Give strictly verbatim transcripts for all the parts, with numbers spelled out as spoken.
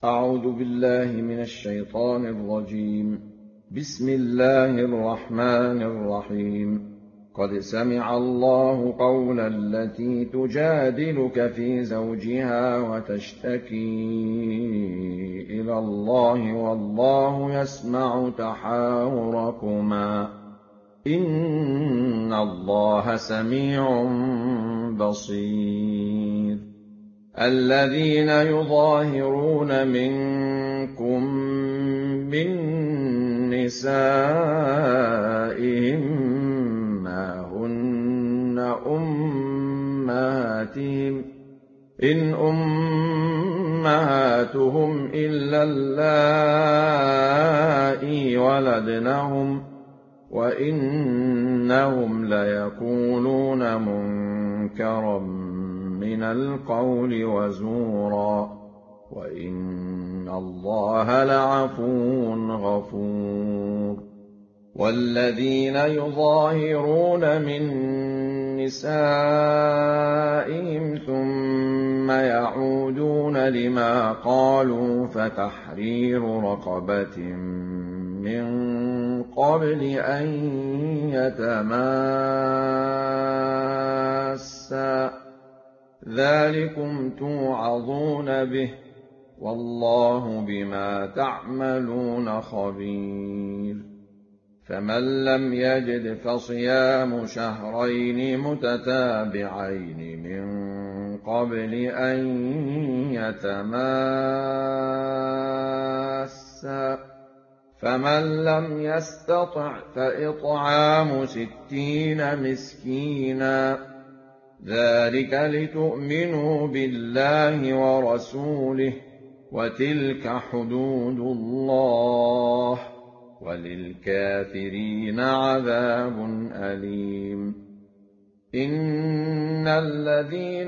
أعوذ بالله من الشيطان الرجيم. بسم الله الرحمن الرحيم. قد سمع الله قول التي تجادلك في زوجها وتشتكي إلى الله والله يسمع تحاوركما إن الله سميع بصير. الذين يظاهرون منكم من نسائهم ما هن أمهاتهم إن أمهاتهم إلا اللائي ولدنهم وإنهم ليقولون منكرا من القول وزورا وإن الله لعفو غفور. والذين يظاهرون من نسائهم ثم يعودون لما قالوا فتحرير رقبة من قبل أن يتماسا ذلكم توعظون به والله بما تعملون خبير. فمن لم يجد فصيام شهرين متتابعين من قبل أن يتماسا فمن لم يستطع فإطعام ستين مسكينا ذلك لتؤمنوا بالله ورسوله وتلك حدود الله وللكافرين عذاب أليم. إن الذين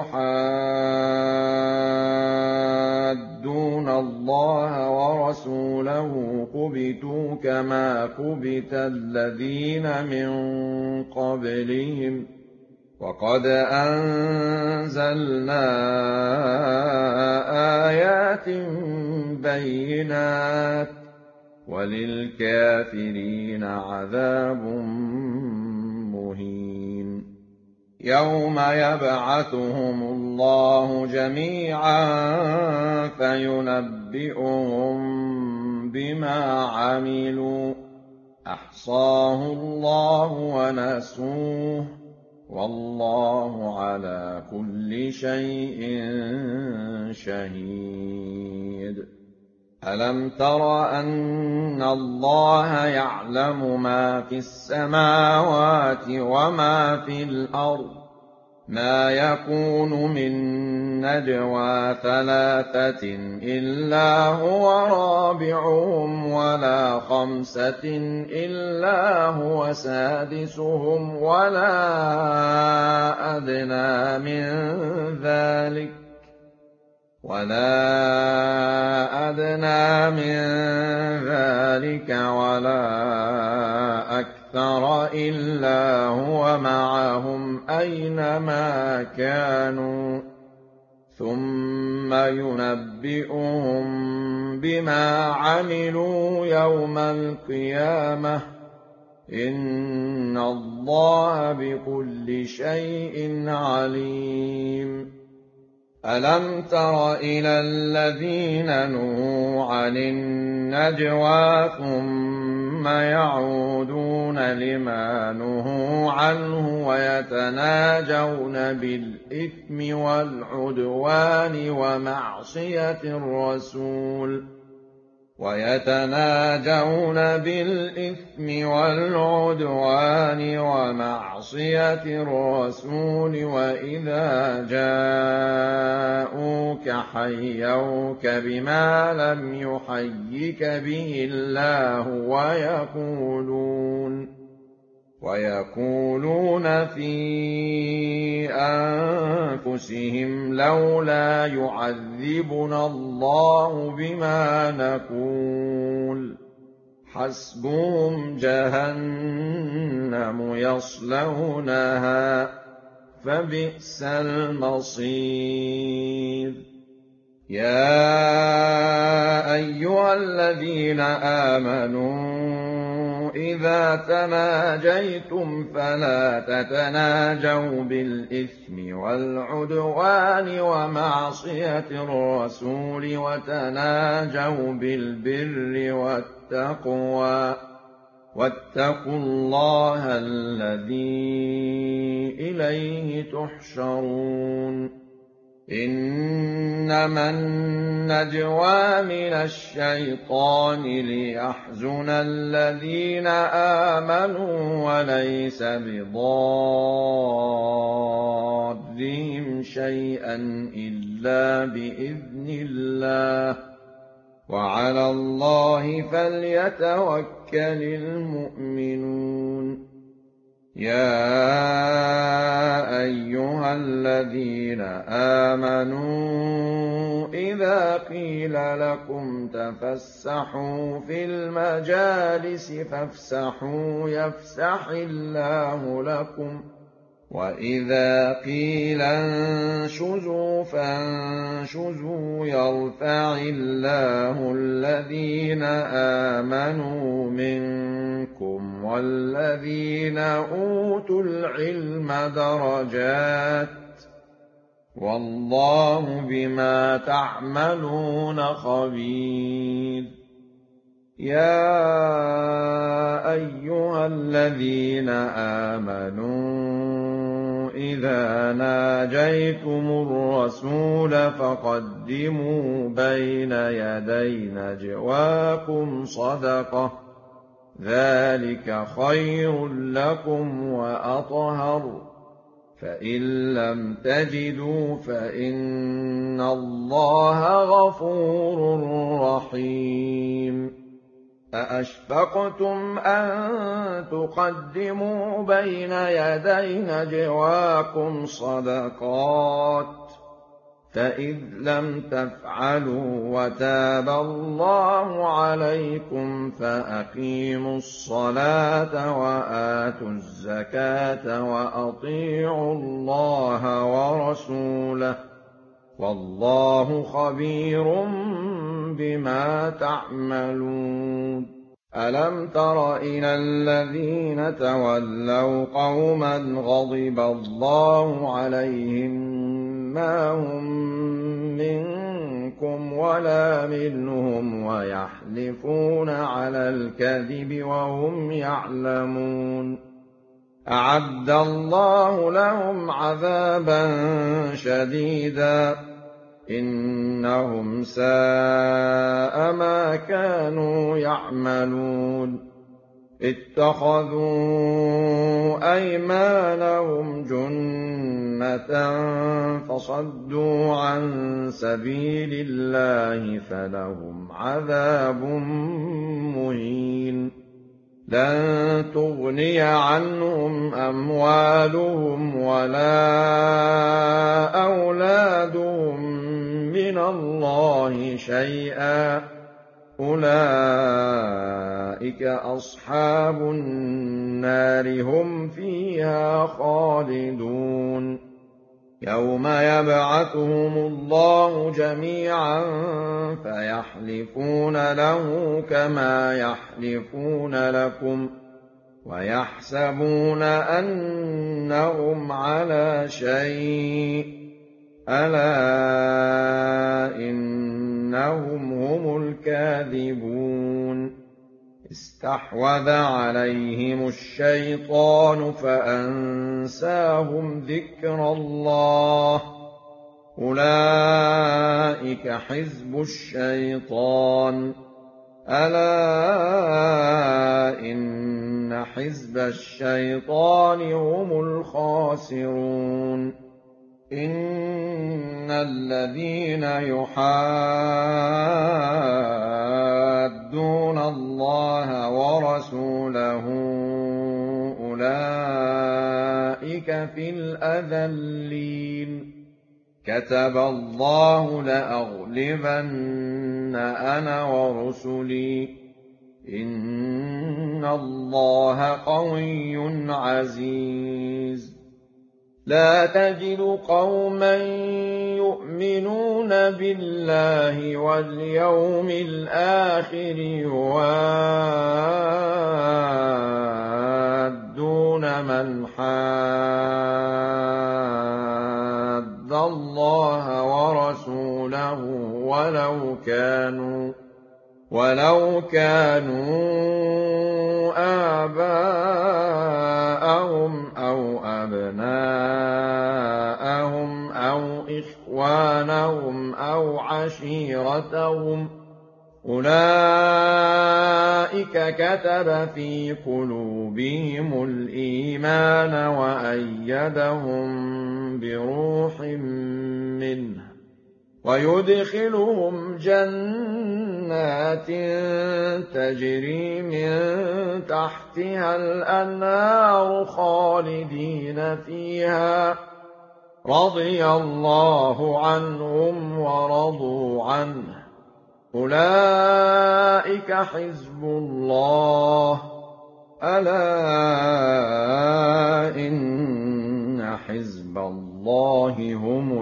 يحادون الله ورسوله كبتوا كما كبت الذين من قبلهم وقد أنزلنا آيات بينات وللكافرين عذاب مهين. يوم يبعثهم الله جميعا فينبئهم بما عملوا أحصاه الله ونسوه والله على كل شيء شهيد. ألم تر أن الله يعلم ما في السماوات وما في الأرض ما يكون من نجوى ثلاثة إلا هو رابعهم ولا خمسة إلا هو سادسهم ولا أدنى من ذلك ولا أدنى من ذلك ولا أكثر إلا هو معهم أينما كانوا ثم ينبئهم بما عملوا يوم القيامة إن الله بكل شيء عليم. ألم تر إلى الذين نهوا عن النجوى ثم يعودون لما نهوا عنه ويتناجون بالإثم والعدوان ومعصية الرسول ويتناجون بالإثم والعدوان ومعصية الرسول وإذا جاءوك حيوك بما لم يحيك به الله ويقولون ويقولون في أنفسهم لولا يعذبنا الله بما نقول حسبهم جهنم يصلونها فبئس المصير. يا الذين آمنوا إذا تناجيتم فلا تتناجوا بالإثم والعدوان ومعصية الرسول وتناجوا بالبر والتقوى واتقوا الله الذي إليه تحشرون إنما النجوى من الشيطان ليحزن الذين آمنوا وليس بضارهم شيئا إلا بإذن الله وعلى الله فليتوكل المؤمنون يا أيها الذين آمنوا إذا قيل لكم تفسحوا في المجالس فافسحوا يفسح الله لكم وإذا قيل انشزوا فانشزوا يرفع الله الذين آمنوا منكم والذين أوتوا العلم درجات والله بما تعملون خبير يا أيها الذين آمنوا إذا ناجيتم الرسول فقدموا بين يدي نجواكم صدقة ذلك خير لكم وأطهر فإن لم تجدوا فإن الله غفور رحيم أأشفقتم أن تقدموا بين يدي نجواكم صدقات فإذ لم تفعلوا وتاب الله عليكم فأقيموا الصلاة وآتوا الزكاة وأطيعوا الله ورسوله والله خبير بما تعملون ألم تر إلى الذين تولوا قوما غضب الله عليهم ما هم منكم ولا منهم ويحلفون على الكذب وهم يعلمون أعد الله لهم عذابا شديدا إنهم ساء ما كانوا يعملون اتخذوا أيمانهم جنة فصدوا عن سبيل الله فلهم عذاب مهين لن تغني عنهم أموالهم ولا أولادهم من الله شيئا أولئك أصحاب النار هم فيها خالدون يوم يبعثهم الله جميعا فيحلفون له كما يحلفون لكم ويحسبون أنهم على شيء ألا إنهم هم الكاذبون استحوذ عليهم الشيطان فأنساهم ذكر الله أولئك حزب الشيطان ألا إن حزب الشيطان هم الخاسرون إن الذين يحادون الله ورسوله أولئك في الأذلين كتب الله لأغلبن أنا ورسلي إن الله قوي عزيز لا تجد قوما يؤمنون بالله واليوم الآخر يوادون من حاد الله ورسوله ولو كانوا ولو كانوا آباءهم أو أبناءهم أو إخوانهم أو عشيرتهم أولئك كتب في قلوبهم الإيمان وأيدهم بروح منه ويدخلهم جنات تجري من تحتها الأنهار خالدين فيها رضي الله عنهم ورضوا عنه أولئك حزب الله ألا إن حزب الله هم